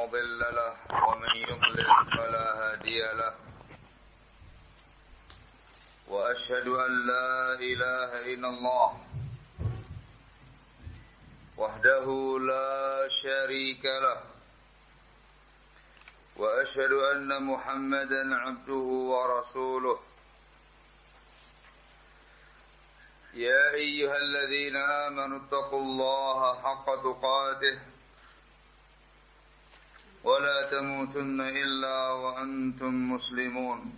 مضل له ومن يضلل فلا هادي له وأشهد أن لا إله إلا الله وحده لا شريك له وأشهد أن محمدا عبده ورسوله يا أيها الذين آمنوا اتقوا الله حق تقاته ولا تموتن إلا وأنتم مسلمون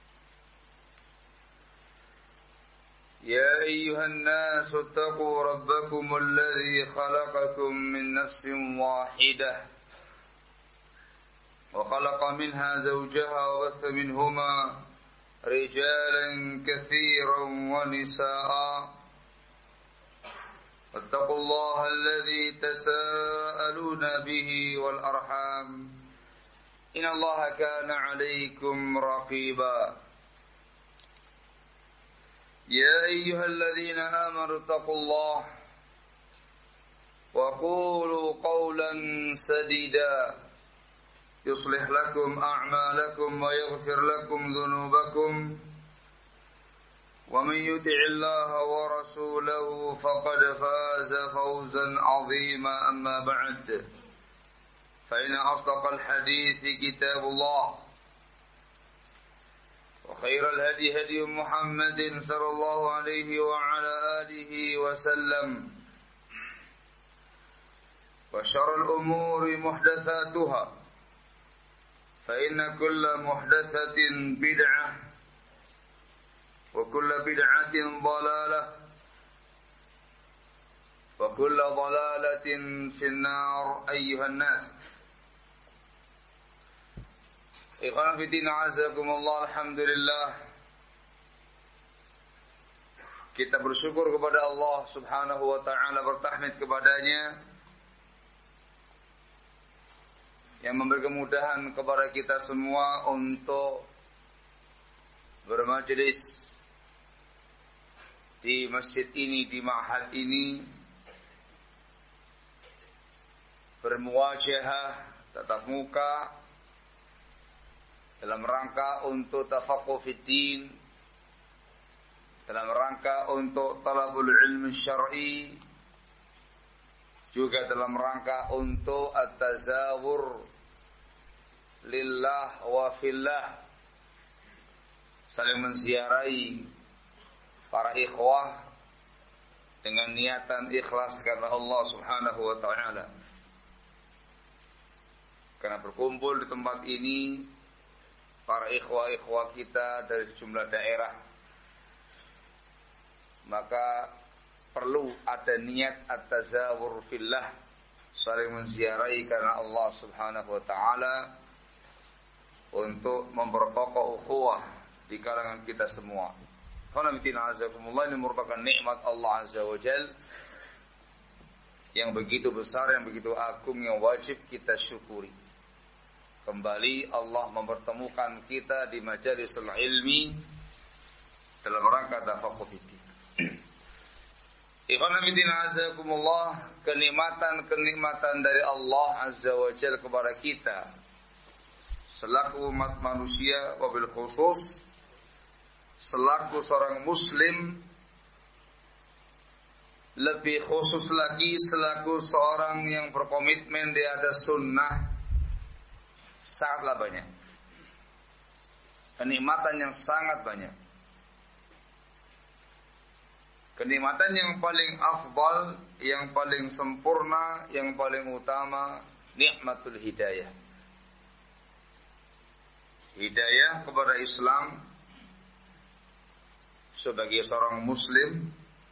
يا أيها الناس اتقوا ربكم الذي خلقكم من نفس واحدة وخلق منها زوجها وبث منهما رجالا كثيرا ونساء واتقوا الله الذي تساءلون به والأرحام إن الله كان عليكم رقيبا يا أيها الذين آمنوا اتقوا الله وقولوا قولا سديدا يصلح لكم أعمالكم ويغفر لكم ذنوبكم ومن يطع الله ورسوله فقد فاز فوزا عظيما أما بعد فإن أصدق الحديث كتاب الله وخير الهدي هدي محمد صلى الله عليه وعلى آله وسلم وشر الأمور محدثاتها فإن كل محدثة بدعة وكل بدعة ضلالة وكل ضلالة في النار أيها الناس Ikhwan fillah azakumullah, alhamdulillah kita bersyukur kepada Allah Subhanahu wa taala, bertahmid kepadanya yang memberi kemudahan kepada kita semua untuk bermajelis di masjid ini, di ma'had ini, bermuwajahah tatap muka dalam rangka untuk tafaqquh fiddin, dalam rangka untuk talabul ilmi syar'i, juga dalam rangka untuk at-tazawur lillah wa fillah, saling menziarahi para ikhwah dengan niatan ikhlas karena Allah Subhanahu wa taala. Karena berkumpul di tempat ini para ikhwah-ikhwah kita dari sejumlah daerah, maka perlu ada niat at-tazawur fillah, saling menziarahi karena Allah Subhanahu wa taala, untuk memperkokoh ukhuwah di kalangan kita semua. Alhamdulillah azakumullah, ini merupakan nikmat Allah Azza wa Jalla yang begitu besar, yang begitu agung, yang wajib kita syukuri. Kembali Allah mempertemukan kita di majalisul ilmi dalam rangka tafaqquh fiddin. Ikhwan fillah azakumullah, kenikmatan dari Allah Azza wa Jalla kepada kita selaku umat manusia, wabil khusus selaku seorang muslim, lebih khusus lagi selaku seorang yang berkomitmen di atas sunnah, sangatlah banyak. Kenikmatan yang sangat banyak. Kenikmatan yang paling afdal, yang paling sempurna, yang paling utama, nikmatul hidayah. Hidayah kepada Islam sebagai seorang muslim,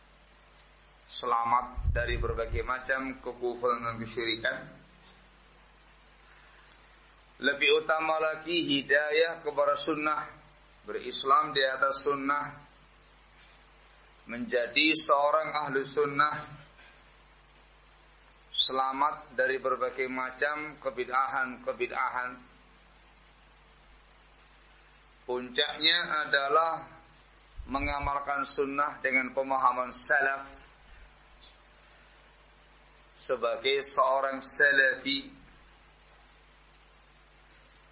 selamat dari berbagai macam kekufuran dan kesyirikan. Lebih utama lagi hidayah kepada sunnah, berislam di atas sunnah, menjadi seorang ahlu sunnah, selamat dari berbagai macam kebid'ahan. Puncaknya adalah mengamalkan sunnah dengan pemahaman salaf, sebagai seorang salafi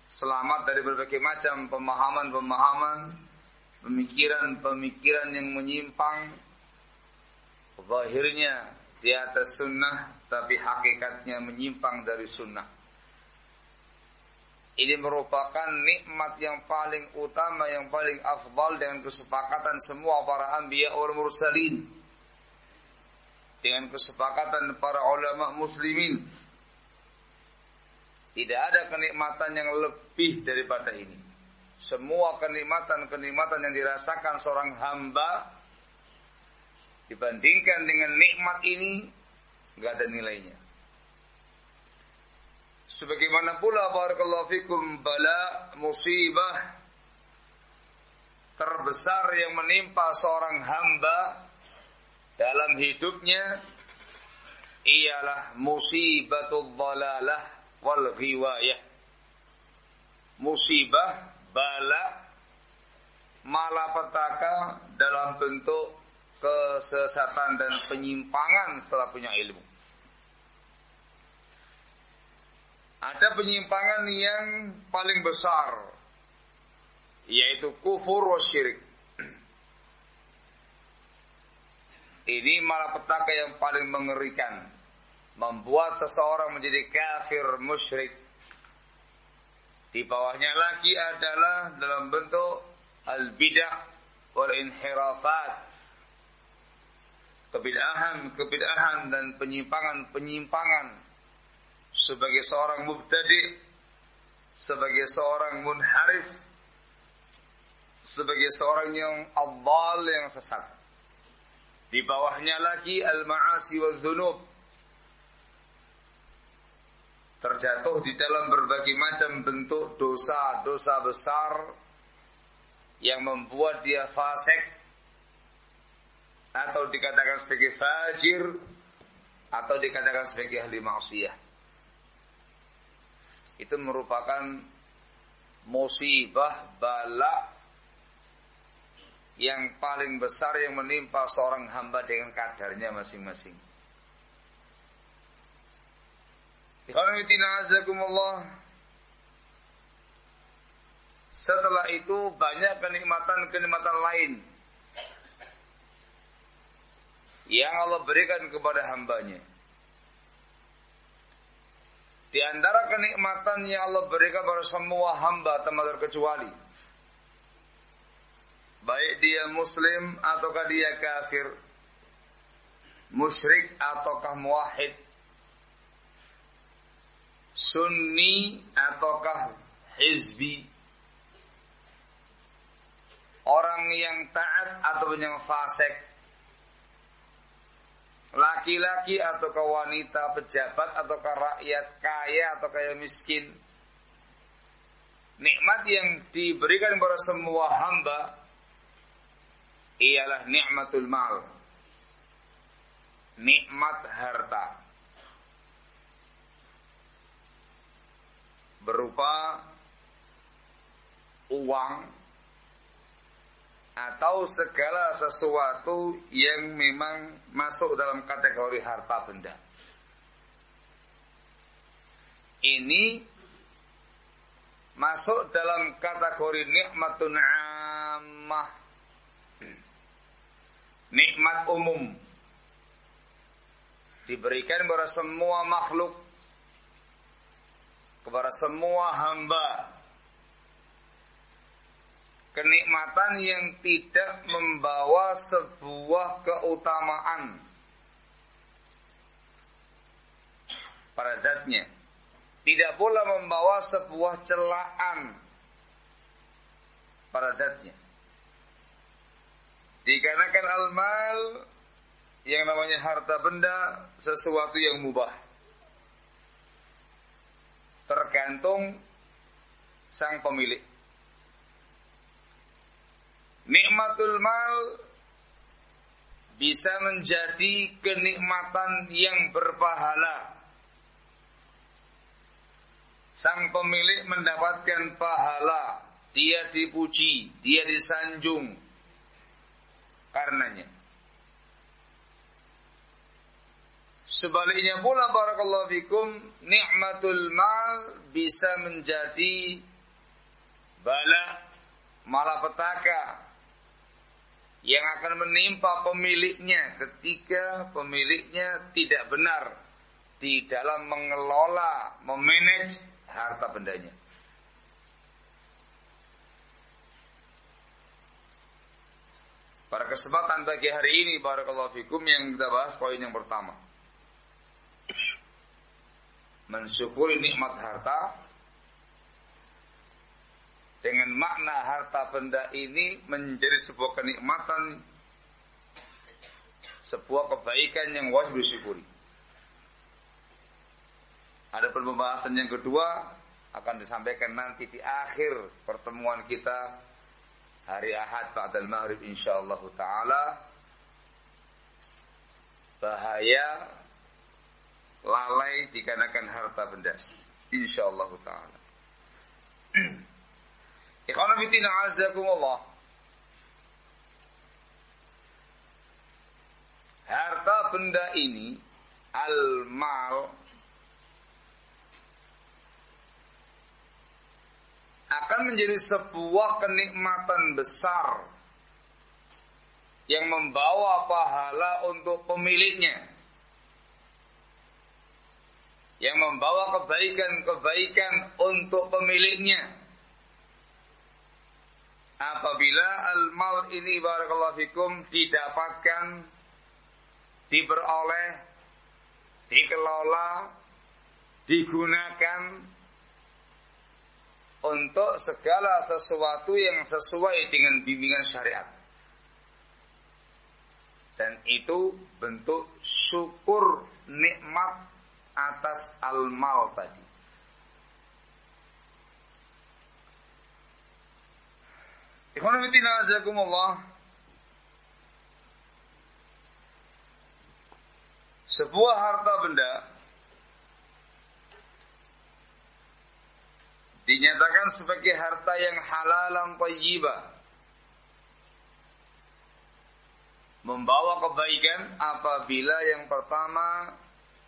selamat dari berbagai macam pemahaman-pemahaman, pemikiran-pemikiran yang menyimpang, zahirnya di atas sunnah tapi hakikatnya menyimpang dari sunnah. Ini merupakan nikmat yang paling utama, yang paling afdal dengan kesepakatan semua para anbiya wal mursalin, dengan kesepakatan para ulama muslimin. Tidak ada kenikmatan yang lebih daripada ini. Semua kenikmatan-kenikmatan yang dirasakan seorang hamba dibandingkan dengan nikmat ini enggak ada nilainya. Sebagaimana pula barakallahu fikum bala, musibah terbesar yang menimpa seorang hamba dalam hidupnya ialah musibatul dhalalah wal ghiwayah. Musibah, bala, malapetaka dalam bentuk kesesatan dan penyimpangan setelah punya ilmu. Ada penyimpangan yang paling besar, yaitu kufur wa syirik. Ini malapetaka yang paling mengerikan, membuat seseorang menjadi kafir musyrik. Di bawahnya lagi adalah dalam bentuk al-bid'ah wal inhirafat, kebid'ahan dan penyimpangan sebagai seorang mubtadi', sebagai seorang munharif, sebagai seorang yang adhal, yang sesat. Di bawahnya lagi al-ma'asi wa dzunub, terjatuh di dalam berbagai macam bentuk dosa-dosa besar yang membuat dia fasik atau dikatakan sebagai fajir atau dikatakan sebagai ahli maksiyah. Itu merupakan musibah, bala yang paling besar yang menimpa seorang hamba dengan kadarnya masing-masing. Setelah itu banyak kenikmatan-kenikmatan lain yang Allah berikan kepada hambanya. Di antara kenikmatan yang Allah berikan kepada semua hamba tanpa terkecuali, baik dia muslim ataukah dia kafir, musyrik ataukah muwahhid, sunni ataukah hizbi, orang yang taat ataupun yang fasik, laki-laki ataukah wanita, pejabat ataukah rakyat, kaya ataukah yang miskin. Nikmat yang diberikan kepada semua hamba ialah nikmatul mal, nikmat harta, berupa uang atau segala sesuatu yang memang masuk dalam kategori harta benda. Ini masuk dalam kategori nikmatun ammah, nikmat umum, diberikan kepada semua makhluk, kepada semua hamba. Kenikmatan yang tidak membawa sebuah keutamaan pada zatnya, tidak pula membawa sebuah celaan pada zatnya. Dikarenakan al-mal, yang namanya harta benda, sesuatu yang mubah, tergantung sang pemilik. Nikmatul mal bisa menjadi kenikmatan yang berpahala. Sang pemilik mendapatkan pahala, dia dipuji, dia disanjung karenanya. Sebaliknya pula barakallahu fikum, nikmatul mal bisa menjadi malapetaka yang akan menimpa pemiliknya ketika pemiliknya tidak benar di dalam mengelola, memanage harta bendanya. Pada kesempatan pagi hari ini, barakallahu fikum, yang kita bahas poin yang pertama. Mensyukuri nikmat harta dengan makna harta benda ini menjadi sebuah kenikmatan, sebuah kebaikan yang wajib disyukuri. Ada pembahasan yang kedua akan disampaikan nanti di akhir pertemuan kita hari Ahad ba'dal maghrib insyaallah taala. Bahaya lalai dikarenakan harta benda insyaallah taala. Ikhwan fillah azakumullah. Harta benda ini al-mal akan menjadi sebuah kenikmatan besar yang membawa pahala untuk pemiliknya, yang membawa kebaikan-kebaikan untuk pemiliknya. Apabila al-mal ini barakallahu fikum didapatkan, diperoleh, dikelola, digunakan untuk segala sesuatu yang sesuai dengan bimbingan syariat. Dan itu bentuk syukur nikmat atas al-mal tadi. Ikhwan fillah azakumullah. Sebuah harta benda dinyatakan sebagai harta yang halalan thayyibah, membawa kebaikan apabila yang pertama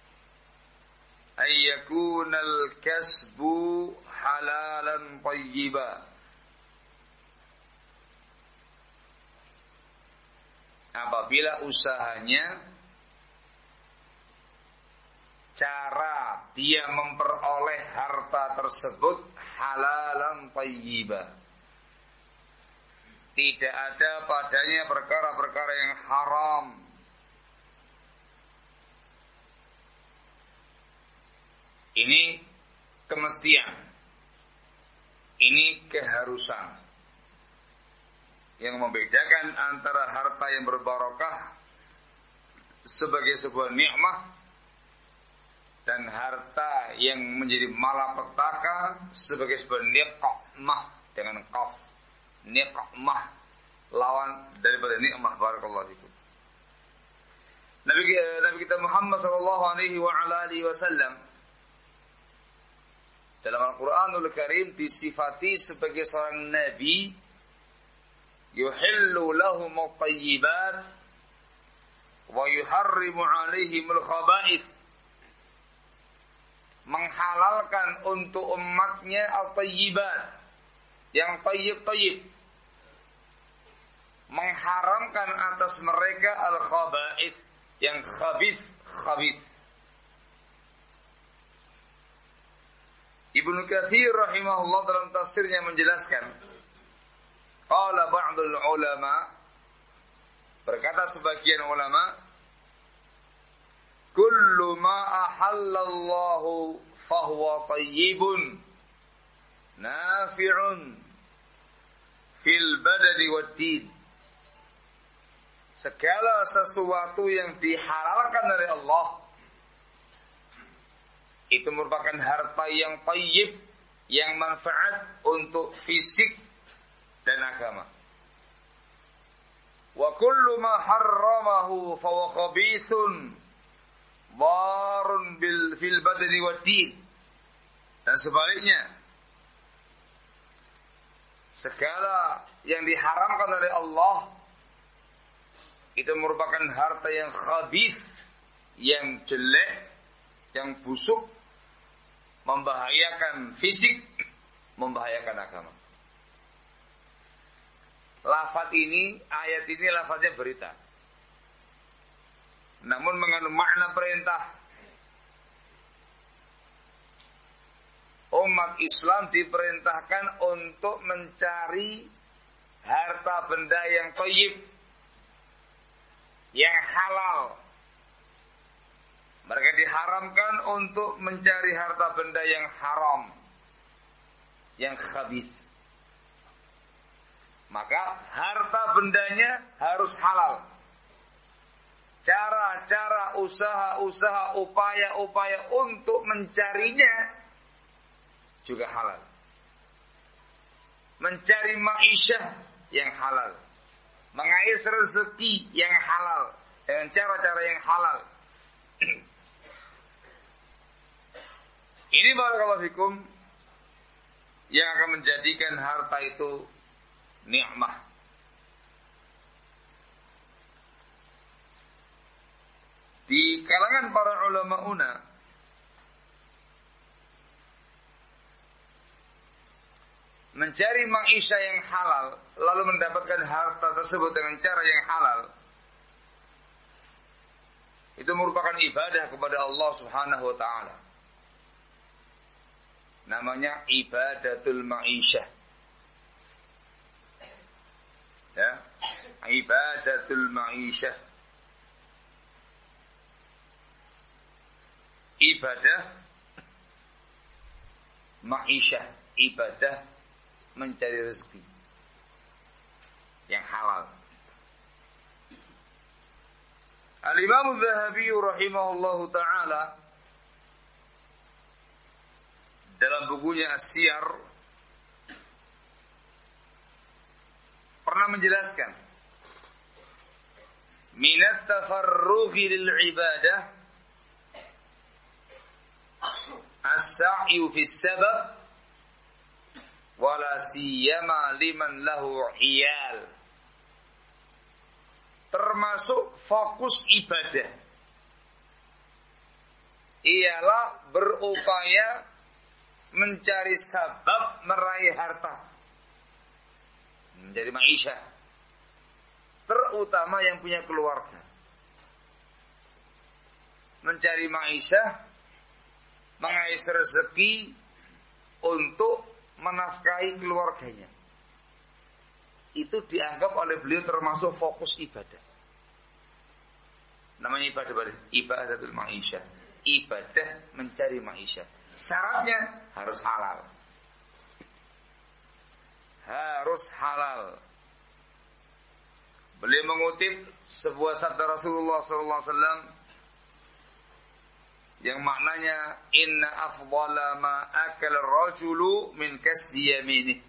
ayyakunal kasbu halalan thayyibah, apabila usahanya, cara dia memperoleh harta tersebut halalan thayyibah, tidak ada padanya perkara-perkara yang haram. Ini kemestian, ini keharusan yang membedakan antara harta yang berbarokah sebagai sebuah nikmat dan harta yang menjadi malapetaka sebagai sebuah niqmah dengan qaf. Niqmah lawan daripada nikmah. Barakallahu fikum. Nabi kita Muhammad sallallahu alaihi wa ala alihi wasallam dalam Al-Qur'anul Karim disifati sebagai seorang nabi yuhillu lahum at-tayyibat wa yuharrimu alaihimul khaba'ith, menghalalkan untuk umatnya al-tayyibat, yang tayyib-tayyib, mengharamkan atas mereka al-khaba'ith, yang khabith. Ibnu Katsir rahimahullah dalam tafsirnya menjelaskan, qala ba'dul ulama, berkata sebagian ulama, kullu ma ahallallahu fahuwa tayyibun nafi'un fil badani wad din. Segala sesuatu yang dihalalkan dari Allah itu merupakan harta yang tayyib, yang manfaat untuk fisik dan agama. Wa kullu ma harramahu fa huwa khabithun darun fil badani wad din. Dan sebaliknya, segala yang diharamkan dari Allah itu merupakan harta yang khabith, yang jelek, yang busuk, membahayakan fisik, membahayakan agama. lafaz ini, ayat ini lafaznya berita. Namun mengandung makna perintah. Umat Islam diperintahkan untuk mencari harta benda yang thayyib, yang halal. Mereka diharamkan untuk mencari harta benda yang haram, yang khabith. Maka harta bendanya harus halal. Cara-cara, usaha-usaha, upaya-upaya untuk mencarinya juga halal. Mencari ma'isyah yang halal, mengais rezeki yang halal dengan cara-cara yang halal. Ini barakallahu fikum yang akan menjadikan harta itu nikmah. Di kalangan para ulama mencari maisha yang halal lalu mendapatkan harta tersebut dengan cara yang halal itu merupakan ibadah kepada Allah Subhanahu wa taala. Namanya ibadatul ma'isyah. Ya, ibadatul ma'isyah. Ibadah ma'isyah, ibadah mencari rezeki yang halal. Al-Imam Az-Zahabi rahimahullahu taala dalam bukunya As-Siyar pernah menjelaskan minat tafarrughi lil ibadah as-sa'yu fi sabab wala siyama liman lahu iyal. Termasuk fokus ibadah ialah berupaya mencari sebab meraih harta, menjadi ma'isyah, terutama yang punya keluarga. Mencari ma'isyah, mengais rezeki untuk menafkahi keluarganya. Itu dianggap oleh beliau termasuk fokus ibadah. Namanya ibadatul ma'isyah, ibadah mencari ma'isyah. Syaratnya harus halal. Harus halal. Beliau mengutip sebuah sabda Rasulullah SAW yang maknanya inna afdala ma akala ar-rajulu min kasbi yaminih.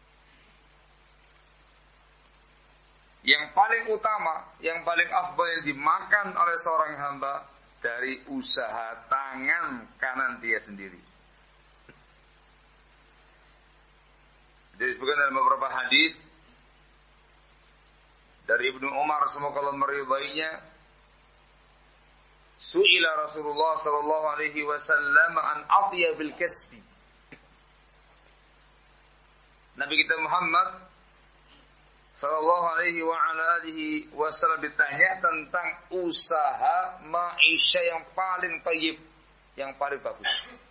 Yang paling utama, yang paling afdal yang dimakan oleh seorang hamba dari usaha tangan kanan dia sendiri. Jadi disebutkan dalam beberapa hadis dari Ibnu Umar semoga Allah meridainya, su'ila Rasulullah sallallahu alaihi wasallam an atyabil kasbi. Nabi kita Muhammad sallallahu alaihi wa ala alihi wasallam ditanya tentang usaha ma'isyah yang paling thayyib, yang paling bagus.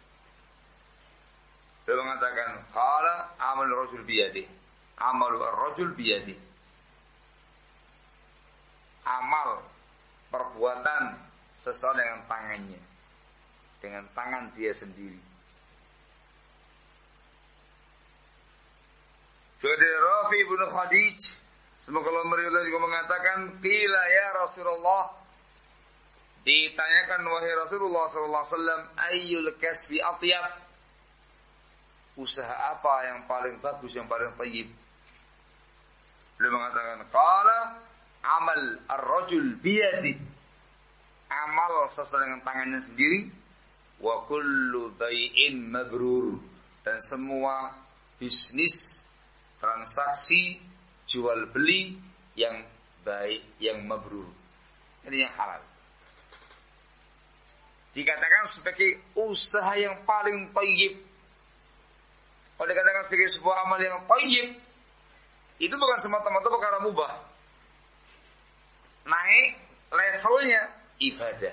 Dia mengatakan, qala amal rajul biyadih. Amalu ar-rajul biyadih. Amal, perbuatan sesuai dengan tangannya, dengan tangan dia sendiri. Jadi Rafi ibn Khadij, semoga Allah meridai, juga mengatakan, qila ya Rasulullah, ditanyakan wahai Rasulullah sallallahu alaihi wasallam, ayyul kasbi atyab? Usaha apa yang paling bagus, yang paling thayyib? Beliau mengatakan, qala amal ar-rajul biyadi. Amal sesuai dengan tangannya sendiri. Wa kullu bai'in mabrur. Dan semua bisnis, transaksi, jual beli yang baik, yang mabrur. Ini yang halal. Dikatakan sebagai usaha yang paling thayyib. Kalau dikatakan sebagai sebuah amal yang thayyib, itu bukan semata-mata perkara mubah. Naik levelnya ibadah.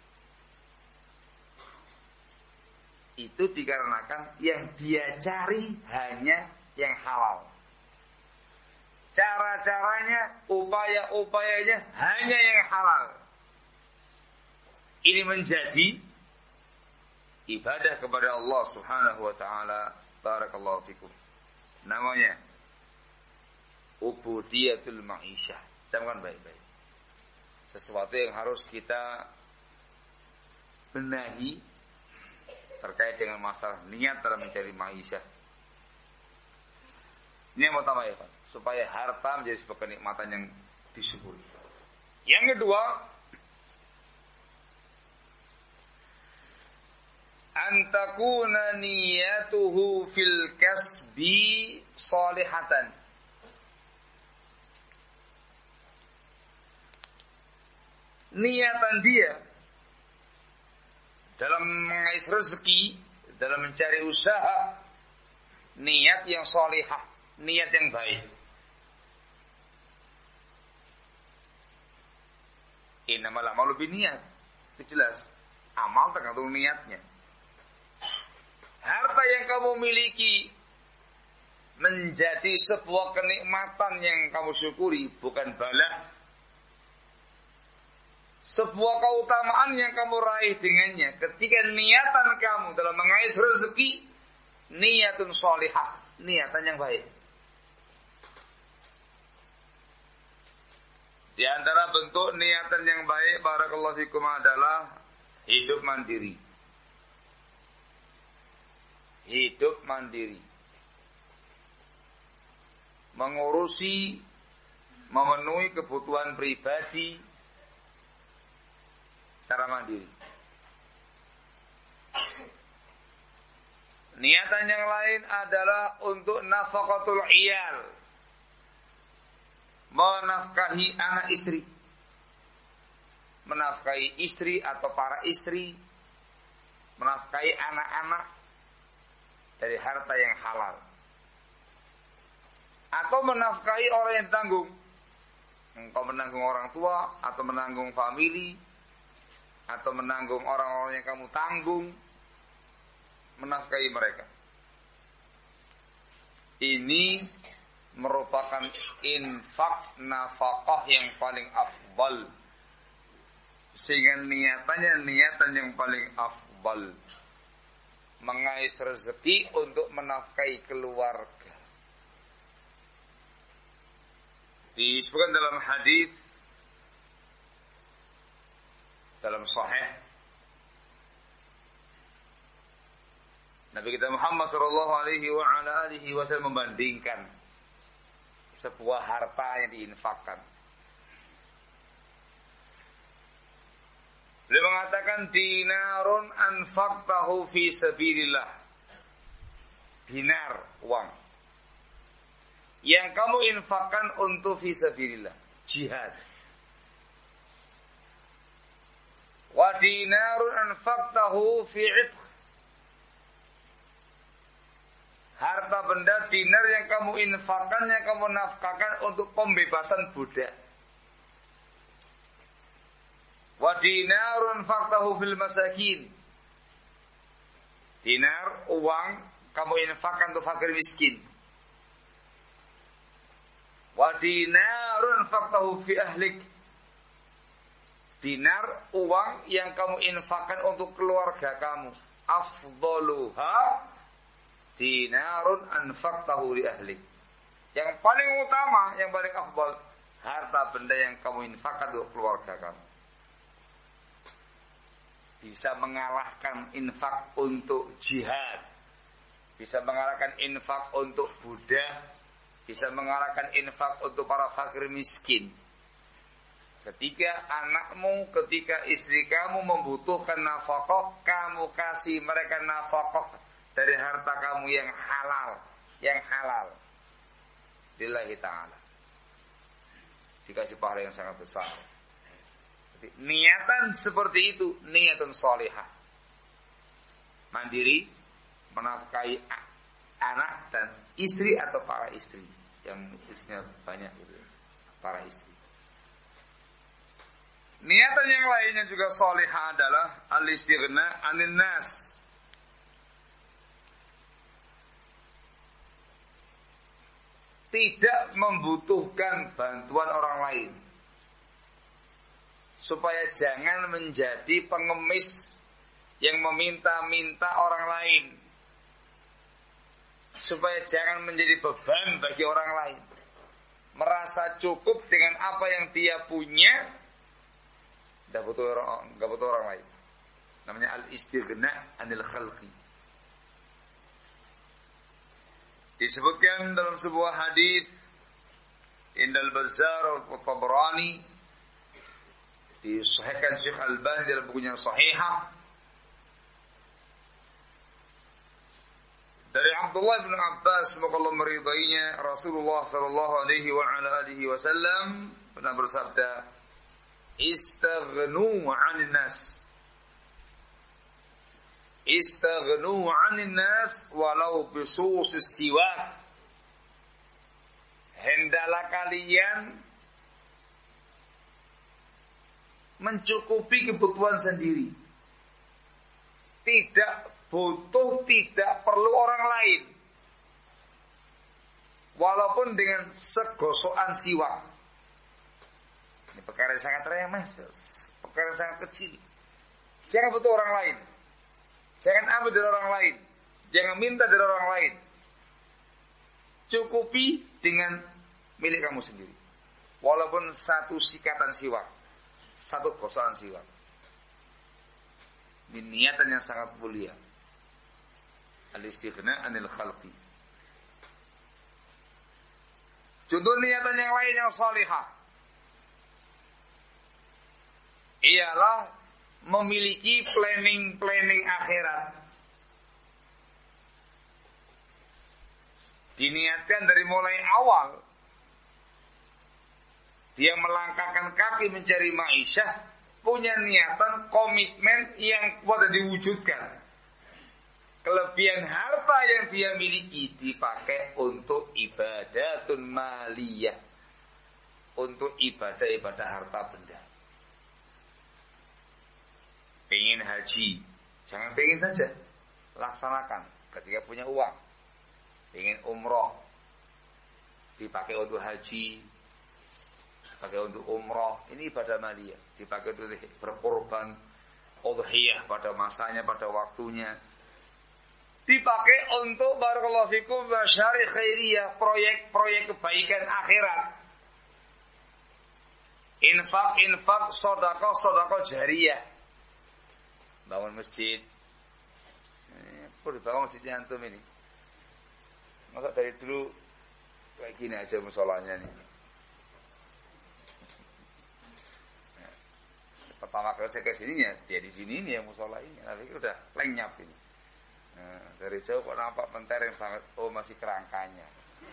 Itu dikarenakan yang dia cari hanya yang halal. Cara-caranya, upaya-upayanya hanya yang halal. Ini menjadi ibadah kepada Allah Subhanahu wa taala. Barakallahu fikum. Namanya ubudiyatul ma'isyah. Camkan baik-baik. Sesuatu yang harus kita benahi terkait dengan masalah niat dalam mencari ma'isyah. Ini yang pertama ya Pak, supaya harta menjadi sebuah kenikmatan yang disyukuri. Yang kedua, antakuna niyatuhu fil kasbi salihatan. Niatan dia dalam mengais rezeki, dalam mencari usaha, niat yang salihah, niat yang baik. Innamal a'malu binniyat. Itu jelas. Amal tergantung niatnya. Harta yang kamu miliki menjadi sebuah kenikmatan yang kamu syukuri, bukan bala. Sebuah keutamaan yang kamu raih dengannya ketika niatan kamu dalam mengais rezeki niatun sholihah, niatan yang baik. Di antara bentuk niatan yang baik barakallahu fikum adalah hidup mandiri. Hidup mandiri. Mengurusi, memenuhi kebutuhan pribadi secara mandiri. Niatan yang lain adalah untuk nafaqatul iyal, menafkahi anak istri, menafkahi istri atau para istri, menafkahi anak-anak dari harta yang halal, atau menafkahi orang yang tanggung. Engkau menanggung orang tua, atau menanggung famili, atau menanggung orang-orang yang kamu tanggung, menafkahi mereka. Ini merupakan infak nafkah yang paling afdal, sehingga niatannya niatan yang paling afdal, mengais rezeki untuk menafkahi keluarga. Disebutkan dalam hadis dalam sahih Nabi kita Muhammad sallallahu alaihi wa ala alihi wasallam membandingkan sebuah harta yang diinfakkan. Beliau mengatakan dinarun anfaqtahu fi sabilillah. Dinar, uang yang kamu infakkan untuk fi sabilillah, jihad. Wa dinarun anfaqtahu fi 'itq. Harta benda dinar yang kamu infakkan, yang kamu nafkahkan untuk pembebasan budak. Wa dinarun anfaqtahu fil masakin. Dinar, uang kamu infakkan untuk fakir miskin. Wa dinarun anfaqtahu fi ahlik. Dinar, uang yang kamu infakkan untuk keluarga kamu. Afdaluha dinarun anfaqtahu li ahlik. Yang paling utama, yang paling afdal, harta benda yang kamu infakkan untuk keluarga kamu. Bisa mengalahkan infak untuk jihad, bisa mengalahkan infak untuk budak, bisa mengalahkan infak untuk para fakir miskin. Ketika anakmu, ketika istri kamu membutuhkan nafkah, kamu kasih mereka nafkah dari harta kamu yang halal, lillahi ta'ala. Dikasih pahala yang sangat besar. Jadi, niatan seperti itu, niatan salihah. Mandiri, menafkahi anak dan istri atau para istri. yang istrinya banyak gitu, para istri. Niatan yang lainnya juga salihah adalah al-istighna 'anil nas. Tidak membutuhkan bantuan orang lain. Supaya jangan menjadi pengemis yang meminta-minta orang lain. Supaya jangan menjadi beban bagi orang lain. Merasa cukup dengan apa yang dia punya, Gak butuh orang lain. Namanya al-istighna 'anil khalqi. Disebutkan dalam sebuah hadis Indal Bazzar wa Tabrani, disahihkan Syekh Albani dalam bukunya Sahihah, dari Abdullah bin Abbas, semoga Allah meridainya, Rasulullah sallallahu alaihi wa ala alihi wasallam pernah bersabda, "Istaghnu 'anil nas." Istaghnu 'anil nas walau bisusis siwak. Hendaklah kalian mencukupi kebutuhan sendiri. Tidak butuh, tidak perlu orang lain. Walaupun dengan segosokan siwak. Ini perkara yang sangat remeh, perkara yang sangat kecil. Jangan butuh orang lain. Jangan ambil dari orang lain. Jangan minta dari orang lain. Cukupi dengan milik kamu sendiri. Walaupun satu sikatan siwak, satu gosokan siwak. Ini niatan yang sangat mulia. Al-istighna 'anil khalqi. Contoh niatan yang lain yang salihah ialah memiliki planning akhirat. Diniatkan dari mulai awal dia melangkahkan kaki mencari ma'isyah, punya niatan, komitmen yang kuat dan diwujudkan. Kelebihan harta yang dia miliki dipakai untuk ibadatun maliyah, untuk ibadah-ibadah harta benda. Pengen haji, jangan pengen saja, laksanakan ketika punya uang. Pengen umroh, dipakai untuk haji, dipakai untuk umroh. Ini ibadah maliyah, dipakai untuk berkorban udhiyah pada masanya, pada waktunya. Dipakai untuk barakallahu fikum masyari khairiyah, proyek-proyek kebaikan akhirat. Infak, sedekah jariyah. Bangun masjid. Perlu dibangun masjidnya antum ini. Masa dari dulu kayak gini aja musolanya nih. Pertama kali saya ke sininya, dia di sini nih yang musola ini. Tapi udah lenyap ini. Nah, dari jauh kok nampak mentereng banget. Oh, masih kerangkanya.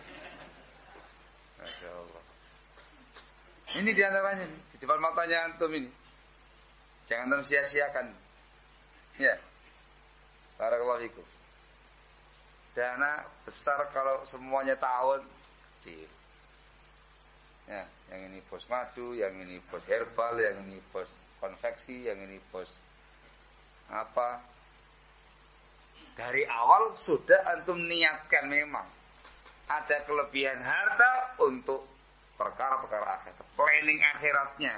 Masya Allah. Ini diantaranya nih, di depan matanya antum ini. Jangan antum sia-siakan. Ya, barakallahu fikum. Dana besar kalau semuanya tahun kecil. Ya, yang ini pos madu, yang ini pos herbal, yang ini pos konveksi, yang ini pos apa. Dari awal sudah antum niatkan memang ada kelebihan harta untuk perkara-perkara akhirat, planning akhiratnya.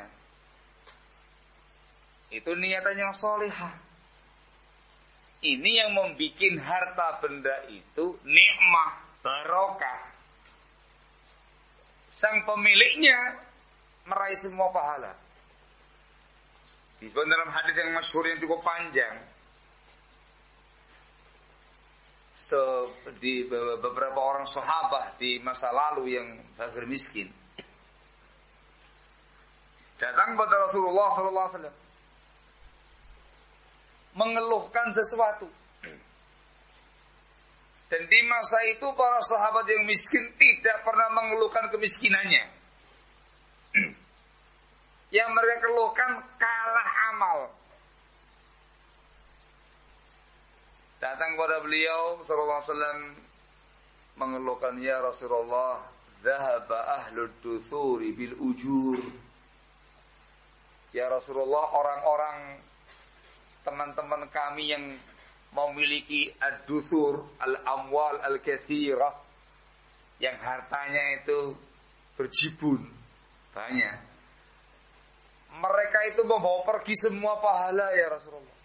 Itu niatan yang sholihah. Ini yang membuat harta benda itu nikmah, barokah. Sang pemiliknya meraih semua pahala. Disebut dalam hadis yang masyhur yang cukup panjang. Di beberapa orang sahabat di masa lalu yang fakir miskin datang kepada Rasulullah SAW mengeluhkan sesuatu. Dan di masa itu para sahabat yang miskin tidak pernah mengeluhkan kemiskinannya. Yang mereka keluhkan kalah amal. Datang kepada beliau sallallahu alaihi wasallam mengeluhkan, ya Rasulullah, dhahaba ahlud duthuri bil ujur. Ya Rasulullah, orang-orang teman-teman kami yang memiliki ad-duthur, al-amwal al-katsirah, yang hartanya itu berjibun banyak, mereka itu membawa pergi semua pahala ya Rasulullah.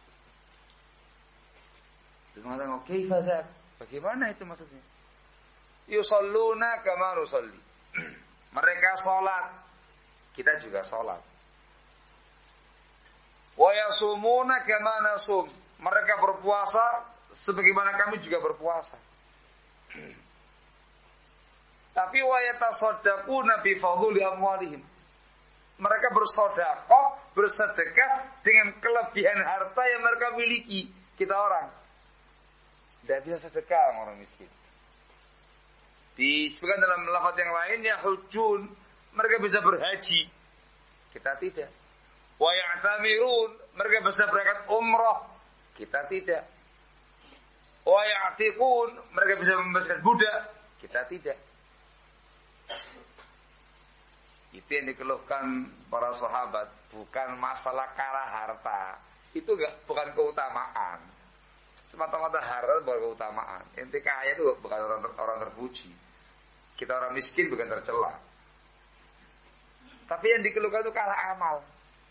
Mengatakan, "Kaifa dzak?" Bagaimana itu maksudnya? Yusalluna kama nusalli. Mereka salat, kita juga salat. Wa yasumuna kama nasum. Mereka berpuasa sebagaimana kami juga berpuasa. Tapi wa yatasaddaquna bi fadli amwalihim. Mereka bersedekah dengan kelebihan harta yang mereka miliki. Kita orang tidak bisa sedekah orang miskin. Disebutkan dalam lafaz yang lain, ya hujjun, mereka bisa berhaji, kita tidak. Wa ya'tamirun, mereka bisa berangkat umrah, kita tidak. Wa ya'tiqun, mereka bisa membebaskan budak, kita tidak. Itu yang dikeluhkan para sahabat, bukan masalah kara harta. Itu bukan keutamaan. Semata-mata harta bukan keutamaan. Ente kaya itu bukan orang terpuji. Kita orang miskin bukan tercela. Tapi yang dikeluhkan itu kalah amal.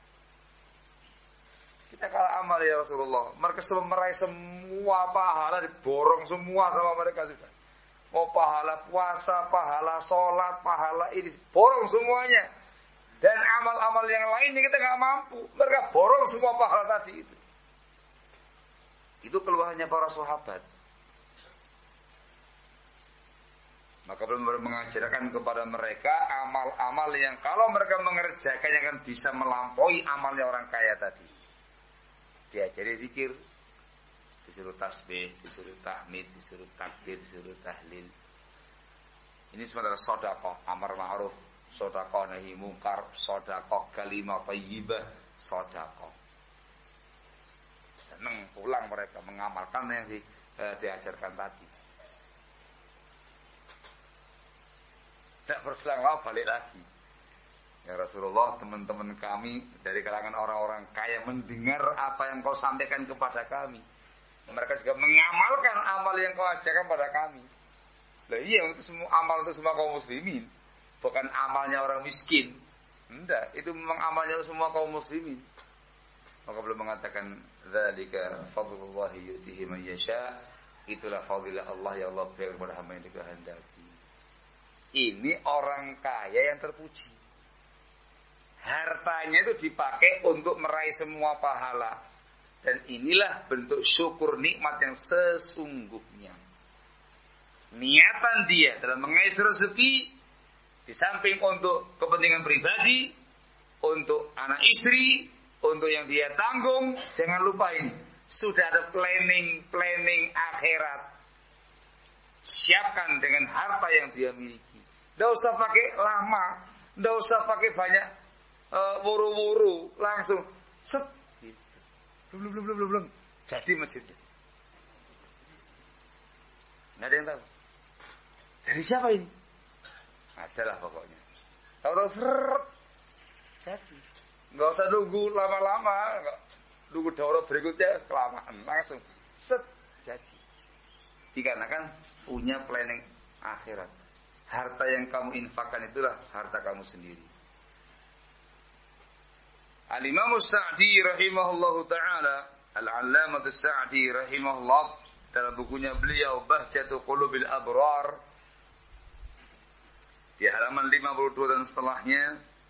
Kita kalah amal ya Rasulullah. Mereka meraih semua pahala, diborong semua sama mereka sudah. Mau pahala puasa, pahala sholat, pahala ini, borong semuanya. Dan amal-amal yang lainnya kita nggak mampu. Mereka borong semua pahala tadi itu. Itu keluhannya para sahabat. Maka belum mengajarkan kepada mereka amal-amal yang kalau mereka mengerjakannya akan bisa melampaui amalnya orang kaya tadi. Diajari zikir, disuruh tasbih, disuruh tahmid, disuruh takbir, disuruh tahlil. Ini sebenarnya sedekah amar ma'ruf, sedekah nahi mungkar, sedekah kalimah thayyibah, sedekah. Senang pulang mereka mengamalkan yang diajarkan tadi. Tidak berselang lama balik lagi. Ya Rasulullah, teman-teman kami dari kalangan orang-orang kaya mendengar apa yang kau sampaikan kepada kami. Mereka juga mengamalkan amal yang kau ajarkan pada kami. Lah iya, itu semua amal itu semua kaum muslimin, bukan amalnya orang miskin. Enggak, itu memang amalnya semua kaum muslimin. Maka belum mengatakan dzalika fadlullah yu'tihi man yasha, itulah fadilah Allah yang Allah berikan kepada hamba yang dikehendaki. Ini orang kaya yang terpuji. Hartanya itu dipakai untuk meraih semua pahala. Dan inilah bentuk syukur nikmat yang sesungguhnya. Niatan dia dalam mengais rezeki, di samping untuk kepentingan pribadi, untuk anak istri, untuk yang dia tanggung, jangan lupa ini. Sudah ada planning akhirat. Siapkan dengan harta yang dia miliki. Tidak usah pakai lama, tidak usah pakai banyak wuru-wuru, langsung set. Belum. Jadi masjidnya. Nggak ada yang tahu. Dari siapa ini? Adalah pokoknya. Tahu-tahu jadi. Nggak usah nunggu lama-lama, nunggu daurah berikutnya kelamaan, langsung set jadi. Dikarenakan punya planning akhirat. Harta yang kamu infakkan itulah harta kamu sendiri. Al-Imam As-Sa'di rahimahullahu ta'ala, Al-Allamah As-Sa'di rahimahullah, dalam bukunya beliau Bahjatul Qulubil Abrar, di halaman 52 dan setelahnya,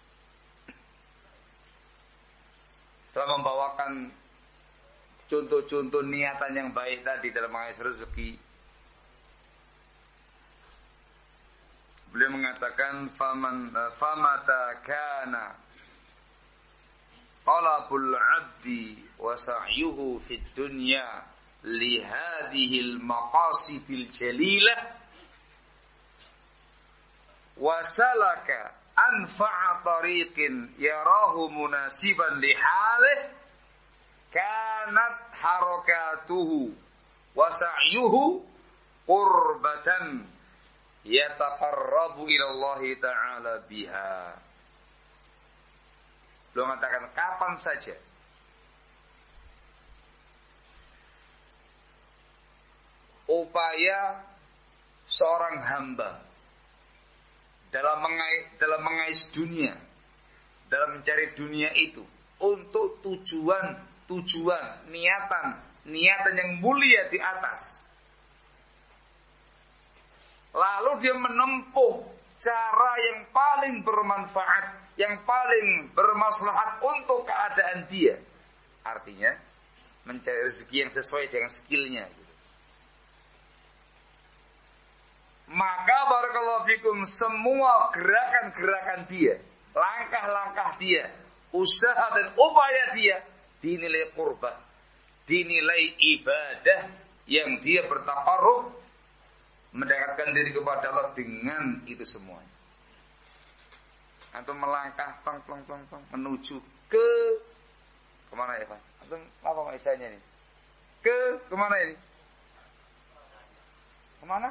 setelah membawakan contoh-contoh niatan yang baik tadi dalam mengais rezeki, beliau mengatakan famata kana talabul 'abdi wa sa'yuhu fid dunya li hadhihi al maqasidil jalilah wa salaka anfa'a tariqin yarahu munasiban li halih kanat harakatuhu wa sa'yuhu qurbatan yataqarrabu ila Allah Ta'ala biha. Beliau mengatakan kapan saja upaya seorang hamba dalam mengais dunia, dalam mencari dunia itu untuk tujuan niatan yang mulia di atas, lalu dia menempuh cara yang paling bermanfaat, yang paling bermaslahat untuk keadaan dia, artinya mencari rezeki yang sesuai dengan skillnya, maka barakallahu fikum semua gerakan-gerakan dia, langkah-langkah dia, usaha dan upaya dia dinilai qurban, dinilai ibadah yang dia bertaqarrub mendekatkan diri kepada Allah dengan itu semua. Antum melangkah tong menuju ke kemana ya Pak? Antum apa maksudnya ini? Kemana ini? Kemana?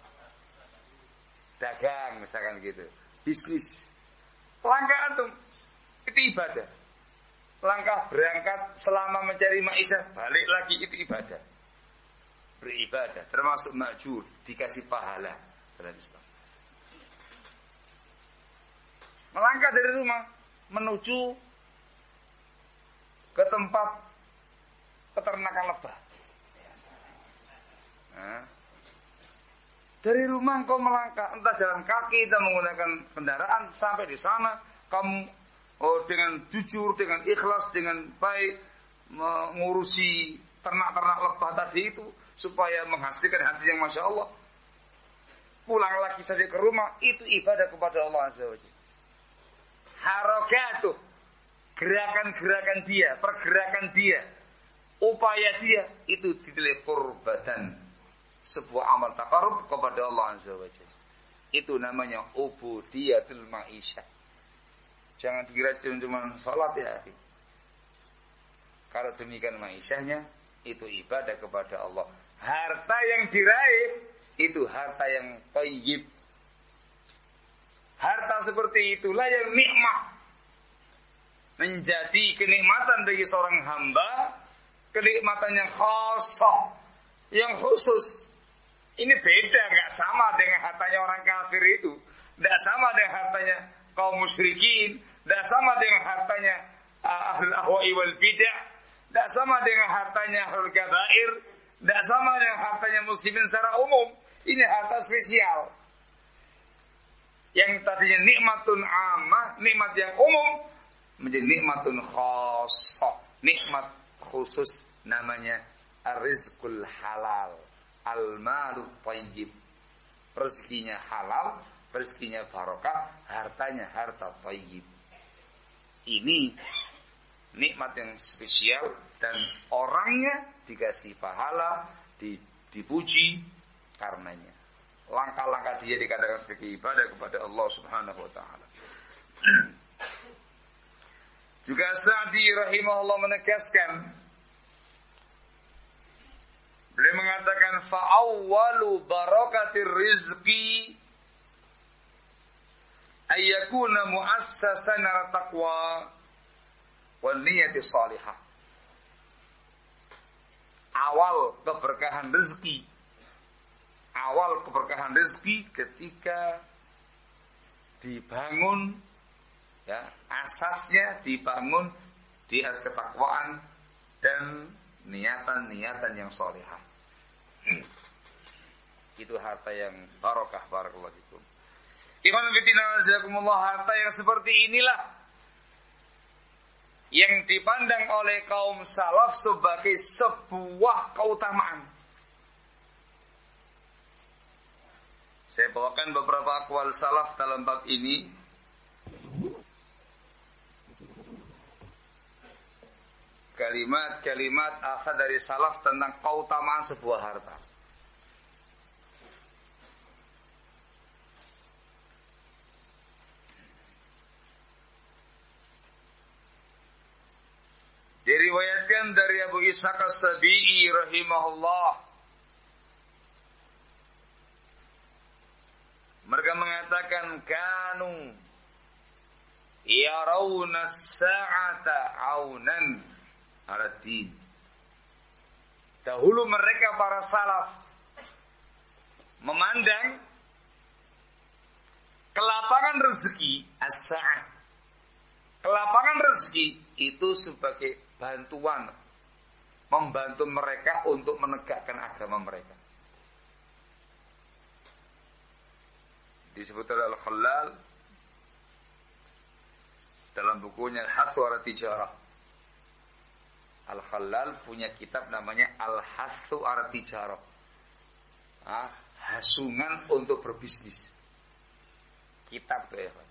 Dagang misalkan gitu, bisnis. Langkah antum itu ibadah. Langkah berangkat selama mencari maisha, balik lagi itu ibadah. Beribadah termasuk ma'jur, dikasih pahala dalam Islam. Melangkah dari rumah menuju ke tempat peternakan lebah. Nah, dari rumah engkau melangkah, entah jalan kaki, entah menggunakan kendaraan, sampai di sana kamu dengan jujur, dengan ikhlas, dengan baik mengurusi ternak-ternak lebah tadi itu supaya menghasilkan hasil yang masya Allah. Pulang lagi saja ke rumah, itu ibadah kepada Allah Azza wa Jalla. Harakatuh, gerakan-gerakan dia, pergerakan dia, upaya dia itu dinilai qurbatan, sebuah amal taqarrub kepada Allah Azza wa Jalla. Itu namanya ubudiyatul ma'isyah. Jangan dikira cuma sholat ya. Kalau demikian ma'isyahnya, itu ibadah kepada Allah. Harta yang diraih itu harta yang thayyib. Harta seperti itulah yang nikmat, menjadi kenikmatan bagi seorang hamba, kenikmatan yang khasah, yang khusus. Ini beda, gak sama dengan hartanya orang kafir itu, gak sama dengan hartanya kaum musyrikin, gak sama dengan hartanya ahlul ahwa'i wal bidah, gak sama dengan hartanya ahlul kabair, gak sama dengan hartanya muslimin secara umum. Ini harta spesial. Yang tadinya nikmatun ammah, nikmat yang umum, menjadi nikmatun khassah, nikmat khusus, namanya ar-rizqul halal, al-malu thayyib. Rezekinya halal, rezekinya barokah, hartanya harta thayyib. Ini nikmat yang spesial dan orangnya dikasih pahala, dipuji karenanya. Langkah-langkah dia dikatakan sebagai ibadah kepada Allah Subhanahu wa taala. Juga Sa'di rahimahullah menegaskan, beliau mengatakan fa awwalu barakatir rizqi ayyakuna muassasan ala taqwa wal niyati salihah. Awal keberkahan rezeki ketika dibangun, ya, asasnya dibangun di atas ketakwaan dan niatan-niatan yang salihah. Itu harta yang barokah, barakallahu fikum. Ikhwan fillah jazakumullah, harta yang seperti inilah yang dipandang oleh kaum salaf sebagai sebuah keutamaan. Saya bawakan beberapa aqwal salaf dalam bab ini. Kalimat-kalimat asal dari salaf tentang keutamaan sebuah harta. Diriwayatkan dari Abu Ishaq As-Sabi'i rahimahullah, kanu yarawna as-sa'ata 'aunan 'ala din. Dahulu mereka para salaf memandang kelapangan rezeki as-sa'ah, kelapangan rezeki itu sebagai bantuan, membantu mereka untuk menegakkan agama mereka. Disebut oleh Al-Khallal dalam bukunya Al-Hathu 'ala Tijarah. Al-Khallal punya kitab namanya Al-Hathu 'ala Tijarah. Hasungan untuk berbisnis. Kitab tuh ya Pak.